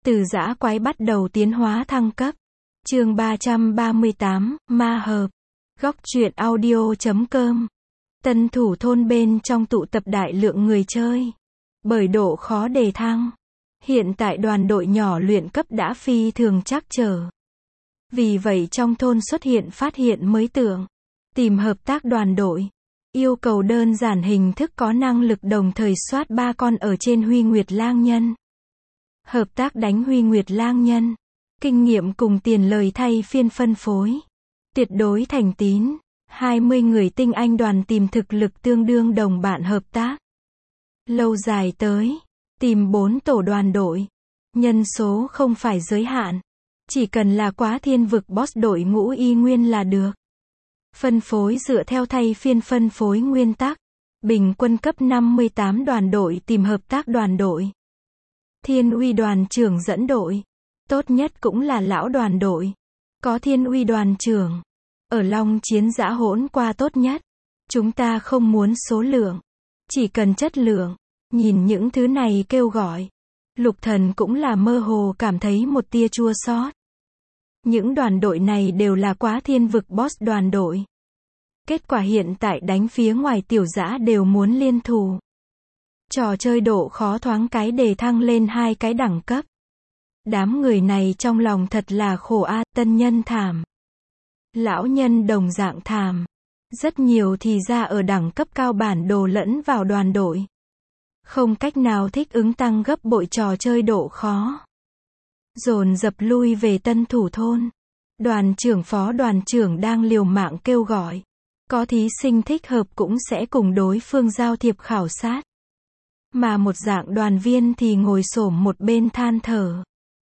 Từ dã quái bắt đầu tiến hóa thăng cấp. Chương 338, ma hợp. Góc truyện audio.com. Tân thủ thôn bên trong tụ tập đại lượng người chơi. Bởi độ khó đề thăng, hiện tại đoàn đội nhỏ luyện cấp đã phi thường trắc trở. Vì vậy trong thôn xuất hiện phát hiện mới tưởng. Tìm hợp tác đoàn đội. Yêu cầu đơn giản hình thức có năng lực đồng thời soát 3 con ở trên Huy Nguyệt Lang Nhân. Hợp tác đánh Huy Nguyệt Lang Nhân. Kinh nghiệm cùng tiền lời thay phiên phân phối. Tuyệt đối thành tín. 20 người tinh anh đoàn tìm thực lực tương đương đồng bạn hợp tác. Lâu dài tới. Tìm 4 tổ đoàn đội. Nhân số không phải giới hạn. Chỉ cần là quá thiên vực boss đội ngũ y nguyên là được. Phân phối dựa theo thay phiên phân phối nguyên tắc. Bình quân cấp 58 đoàn đội tìm hợp tác đoàn đội. Thiên uy đoàn trưởng dẫn đội. Tốt nhất cũng là lão đoàn đội. Có thiên uy đoàn trưởng. Ở Long Chiến dã hỗn qua tốt nhất. Chúng ta không muốn số lượng. Chỉ cần chất lượng. Nhìn những thứ này kêu gọi. Lục Thần cũng là mơ hồ cảm thấy một tia chua xót. Những đoàn đội này đều là quá thiên vực boss đoàn đội. Kết quả hiện tại đánh phía ngoài tiểu dã đều muốn liên thủ. Trò chơi độ khó thoáng cái đề thăng lên 2 cái đẳng cấp. Đám người này trong lòng thật là khổ a, tân nhân thảm. Lão nhân đồng dạng thảm. Rất nhiều thì ra ở đẳng cấp cao bản đồ lẫn vào đoàn đội. Không cách nào thích ứng tăng gấp bội trò chơi độ khó. Dồn dập lui về tân thủ thôn. Đoàn trưởng phó đoàn trưởng đang liều mạng kêu gọi. Có thí sinh thích hợp cũng sẽ cùng đối phương giao thiệp khảo sát. Mà một dạng đoàn viên thì ngồi xổm một bên than thở.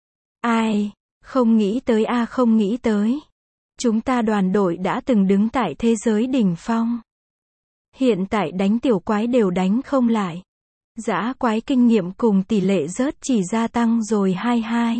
Ai, không nghĩ tới a, không nghĩ tới. Chúng ta đoàn đội đã từng đứng tại thế giới đỉnh phong. Hiện tại đánh tiểu quái đều đánh không lại. Dã quái kinh nghiệm cùng tỷ lệ rớt chỉ gia tăng rồi 22.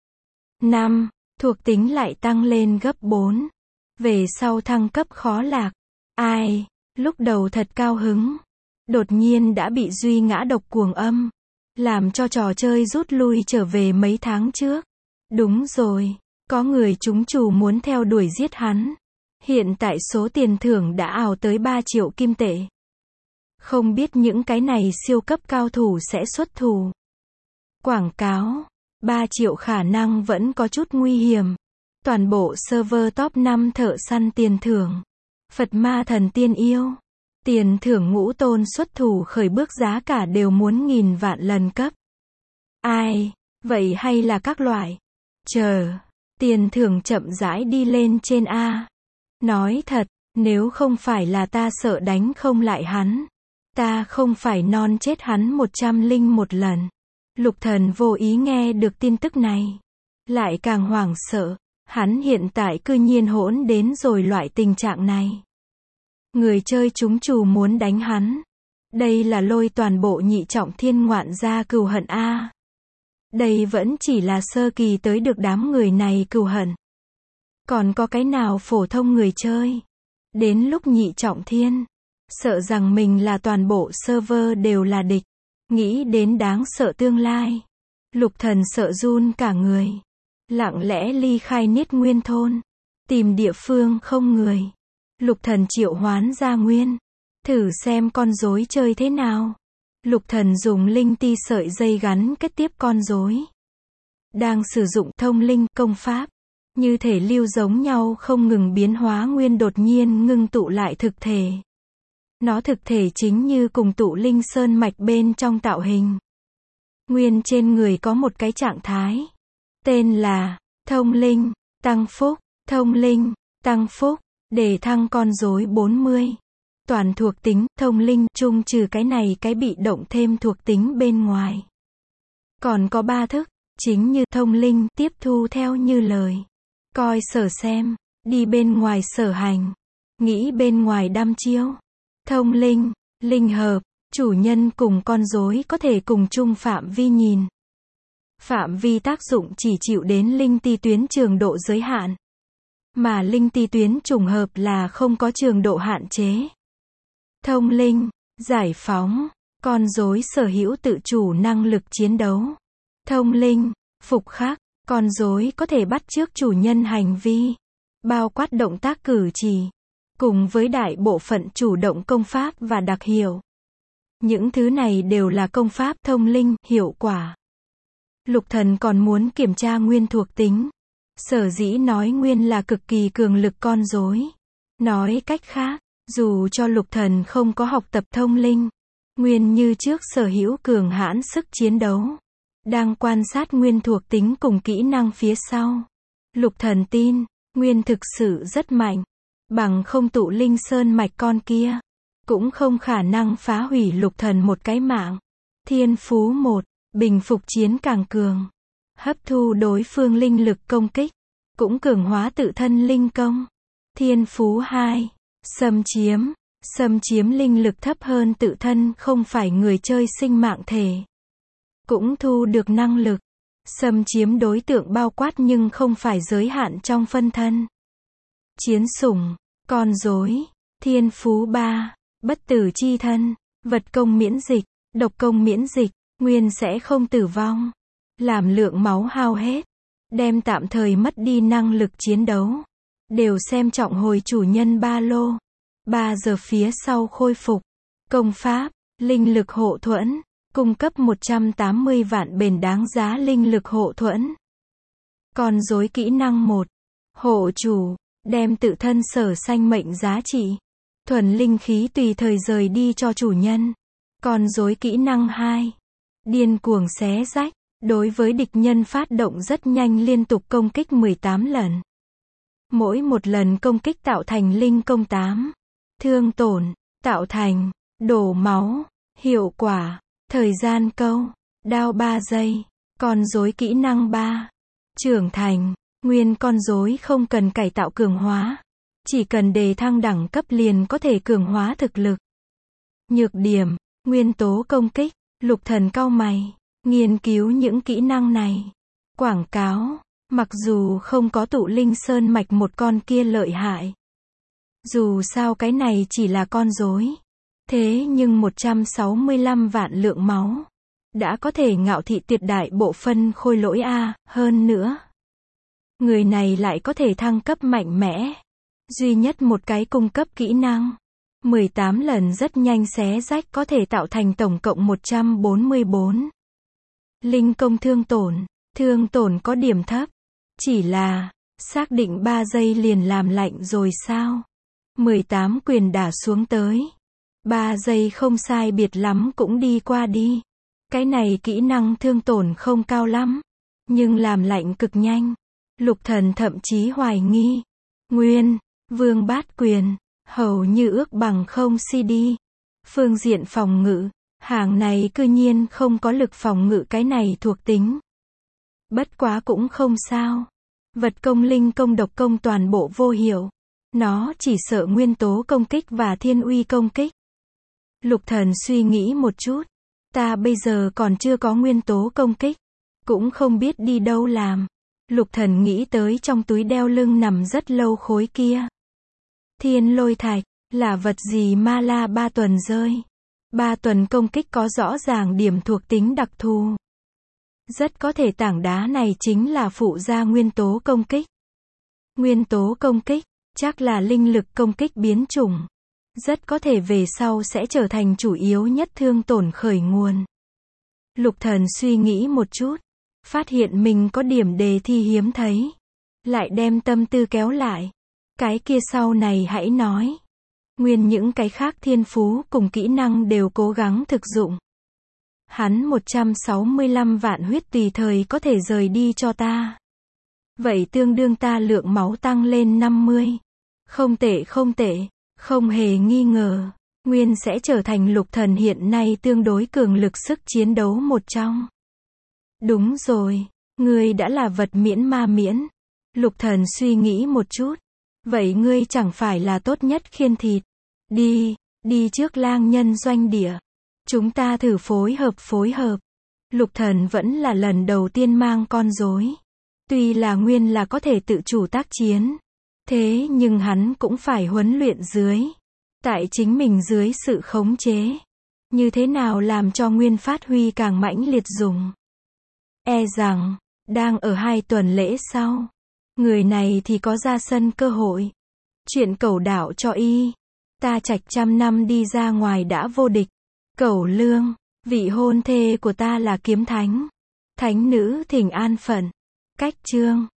5, thuộc tính lại tăng lên gấp 4. Về sau thăng cấp khó lạc. Ai, lúc đầu thật cao hứng. Đột nhiên đã bị duy ngã độc cuồng âm. Làm cho trò chơi rút lui trở về mấy tháng trước. Đúng rồi, có người trúng chủ muốn theo đuổi giết hắn. Hiện tại số tiền thưởng đã ào tới 3 triệu kim tệ. Không biết những cái này siêu cấp cao thủ sẽ xuất thủ. Quảng cáo, 3 triệu khả năng vẫn có chút nguy hiểm. Toàn bộ server top 5 thợ săn tiền thưởng. Phật ma thần tiên yêu. Tiền thưởng ngũ tôn xuất thủ khởi bước giá cả đều muốn nghìn vạn lần cấp. Ai, vậy hay là các loại. Chờ, tiền thưởng chậm rãi đi lên trên A. Nói thật, nếu không phải là ta sợ đánh không lại hắn. Ta không phải non chết hắn 101 lần. Lục Thần vô ý nghe được tin tức này. Lại càng hoảng sợ, hắn hiện tại cư nhiên hỗn đến rồi loại tình trạng này. Người chơi trúng chủ muốn đánh hắn. Đây là lôi toàn bộ nhị trọng thiên ngoạn gia cừu hận a. Đây vẫn chỉ là sơ kỳ tới được đám người này cừu hận. Còn có cái nào phổ thông người chơi. Đến lúc nhị trọng thiên. Sợ rằng mình là toàn bộ server đều là địch. Nghĩ đến đáng sợ tương lai. Lục Thần sợ run cả người. Lặng lẽ ly khai Niết Nguyên thôn. Tìm địa phương không người. Lục Thần triệu hoán ra nguyên. Thử xem con rối chơi thế nào. Lục Thần dùng linh ti sợi dây gắn kết tiếp con rối. Đang sử dụng thông linh công pháp. Như thể lưu giống nhau không ngừng biến hóa nguyên đột nhiên ngưng tụ lại thực thể. Nó thực thể chính như cùng tụ linh sơn mạch bên trong tạo hình. Nguyên trên người có một cái trạng thái. Tên là thông linh, tăng phúc, thông linh, tăng phúc. Để thăng con rối 40. Toàn thuộc tính, thông linh, chung trừ cái này cái bị động thêm thuộc tính bên ngoài. Còn có 3 thức, chính như thông linh, tiếp thu theo như lời. Coi sở xem, đi bên ngoài sở hành. Nghĩ bên ngoài đăm chiêu. Thông linh, linh hợp, chủ nhân cùng con rối có thể cùng chung phạm vi nhìn. Phạm vi tác dụng chỉ chịu đến linh ti tuyến trường độ giới hạn. Mà linh ti tuyến trùng hợp là không có trường độ hạn chế. Thông linh, giải phóng, con rối sở hữu tự chủ năng lực chiến đấu. Thông linh, Phục khắc, con rối có thể bắt chước chủ nhân hành vi, bao quát động tác cử chỉ, cùng với đại bộ phận chủ động công pháp và đặc hiệu. Những thứ này đều là công pháp thông linh, hiệu quả. Lục Thần còn muốn kiểm tra nguyên thuộc tính. Sở dĩ nói nguyên là cực kỳ cường lực con rối. Nói cách khác, dù cho Lục Thần không có học tập thông linh, nguyên như trước sở hữu cường hãn sức chiến đấu. Đang quan sát nguyên thuộc tính cùng kỹ năng phía sau. Lục Thần tin, nguyên thực sự rất mạnh. Bằng không tụ linh sơn mạch con kia, cũng không khả năng phá hủy Lục Thần một cái mạng. Thiên phú 1, bình phục chiến càng cường. Hấp thu đối phương linh lực công kích, cũng cường hóa tự thân linh công. Thiên phú 2, xâm chiếm linh lực thấp hơn tự thân không phải người chơi sinh mạng thể. Cũng thu được năng lực. Xâm chiếm đối tượng bao quát nhưng không phải giới hạn trong phân thân. Chiến sủng, con rối. Thiên phú 3, bất tử chi thân, vật công miễn dịch, độc công miễn dịch, nguyên sẽ không tử vong. Làm lượng máu hao hết, đem tạm thời mất đi năng lực chiến đấu. Đều xem trọng hồi chủ nhân ba lô. 3 giờ phía sau khôi phục. Công pháp, linh lực hộ thuẫn, cung cấp 180 vạn bền đáng giá linh lực hộ thuẫn. Con rối kỹ năng 1, hộ chủ, đem tự thân sở sanh mệnh giá trị, thuần linh khí tùy thời rời đi cho chủ nhân. Con rối kỹ năng 2, điên cuồng xé rách, đối với địch nhân phát động rất nhanh liên tục công kích 18 lần. Mỗi một lần công kích tạo thành linh công 8. Thương tổn, tạo thành, đổ máu, hiệu quả, thời gian câu, đao 3 giây. Con rối kỹ năng 3, trưởng thành, nguyên con rối không cần cải tạo cường hóa. Chỉ cần đề thăng đẳng cấp liền có thể cường hóa thực lực. Nhược điểm, nguyên tố công kích. Lục Thần cau mày, nghiên cứu những kỹ năng này. Quảng cáo, mặc dù không có tụ linh sơn mạch một con kia lợi hại. Dù sao cái này chỉ là con rối. Thế nhưng 165 vạn lượng máu, đã có thể ngạo thị tuyệt đại bộ phân khôi lỗi A, hơn nữa. Người này lại có thể thăng cấp mạnh mẽ. Duy nhất một cái cung cấp kỹ năng. 18 lần rất nhanh xé rách có thể tạo thành tổng cộng 144. Linh công thương tổn có điểm thấp. Chỉ là, xác định 3 giây liền làm lạnh rồi sao? 18 quyền đả xuống tới. 3 giây không sai biệt lắm cũng đi qua đi. Cái này kỹ năng thương tổn không cao lắm, nhưng làm lạnh cực nhanh. Lục Thần thậm chí hoài nghi. Nguyên, vương bát quyền, hầu như ước bằng không CD. Phương diện phòng ngự, hàng này cư nhiên không có lực phòng ngự cái này thuộc tính. Bất quá cũng không sao. Vật công linh công độc công toàn bộ vô hiệu. Nó chỉ sợ nguyên tố công kích và thiên uy công kích. Lục Thần suy nghĩ một chút. Ta bây giờ còn chưa có nguyên tố công kích. Cũng không biết đi đâu làm. Lục Thần nghĩ tới trong túi đeo lưng nằm rất lâu khối kia. Thiên lôi thạch, là vật gì ma la 3 tuần rơi. 3 tuần công kích có rõ ràng điểm thuộc tính đặc thù. Rất có thể tảng đá này chính là phụ gia nguyên tố công kích. Nguyên tố công kích, chắc là linh lực công kích biến chủng. Rất có thể về sau sẽ trở thành chủ yếu nhất thương tổn khởi nguồn. Lục Thần suy nghĩ một chút, phát hiện mình có điểm đề thi hiếm thấy. Lại đem tâm tư kéo lại. Cái kia sau này hãy nói. Nguyên những cái khác thiên phú cùng kỹ năng đều cố gắng thực dụng. Hắn 165 vạn huyết tùy thời có thể rời đi cho ta. Vậy tương đương ta lượng máu tăng lên 50. Không tệ, không hề nghi ngờ. Nguyên sẽ trở thành Lục Thần hiện nay tương đối cường lực sức chiến đấu một trong. Đúng rồi, ngươi đã là vật miễn ma miễn. Lục Thần suy nghĩ một chút. Vậy ngươi chẳng phải là tốt nhất khiên thịt. Đi trước lang nhân doanh địa. Chúng ta thử phối hợp. Lục Thần vẫn là lần đầu tiên mang con rối. Tuy là Nguyên là có thể tự chủ tác chiến. Thế nhưng hắn cũng phải huấn luyện dưới. Tại chính mình dưới sự khống chế. Như thế nào làm cho Nguyên phát huy càng mãnh liệt dùng. E rằng, Đang ở 2 tuần lễ sau. Người này thì có ra sân cơ hội. Chuyện cẩu đạo cho y. Ta trạch trăm năm đi ra ngoài đã vô địch. Cẩu Lương, vị hôn thê của ta là Kiếm Thánh. Thánh nữ thỉnh an phận. Cách chương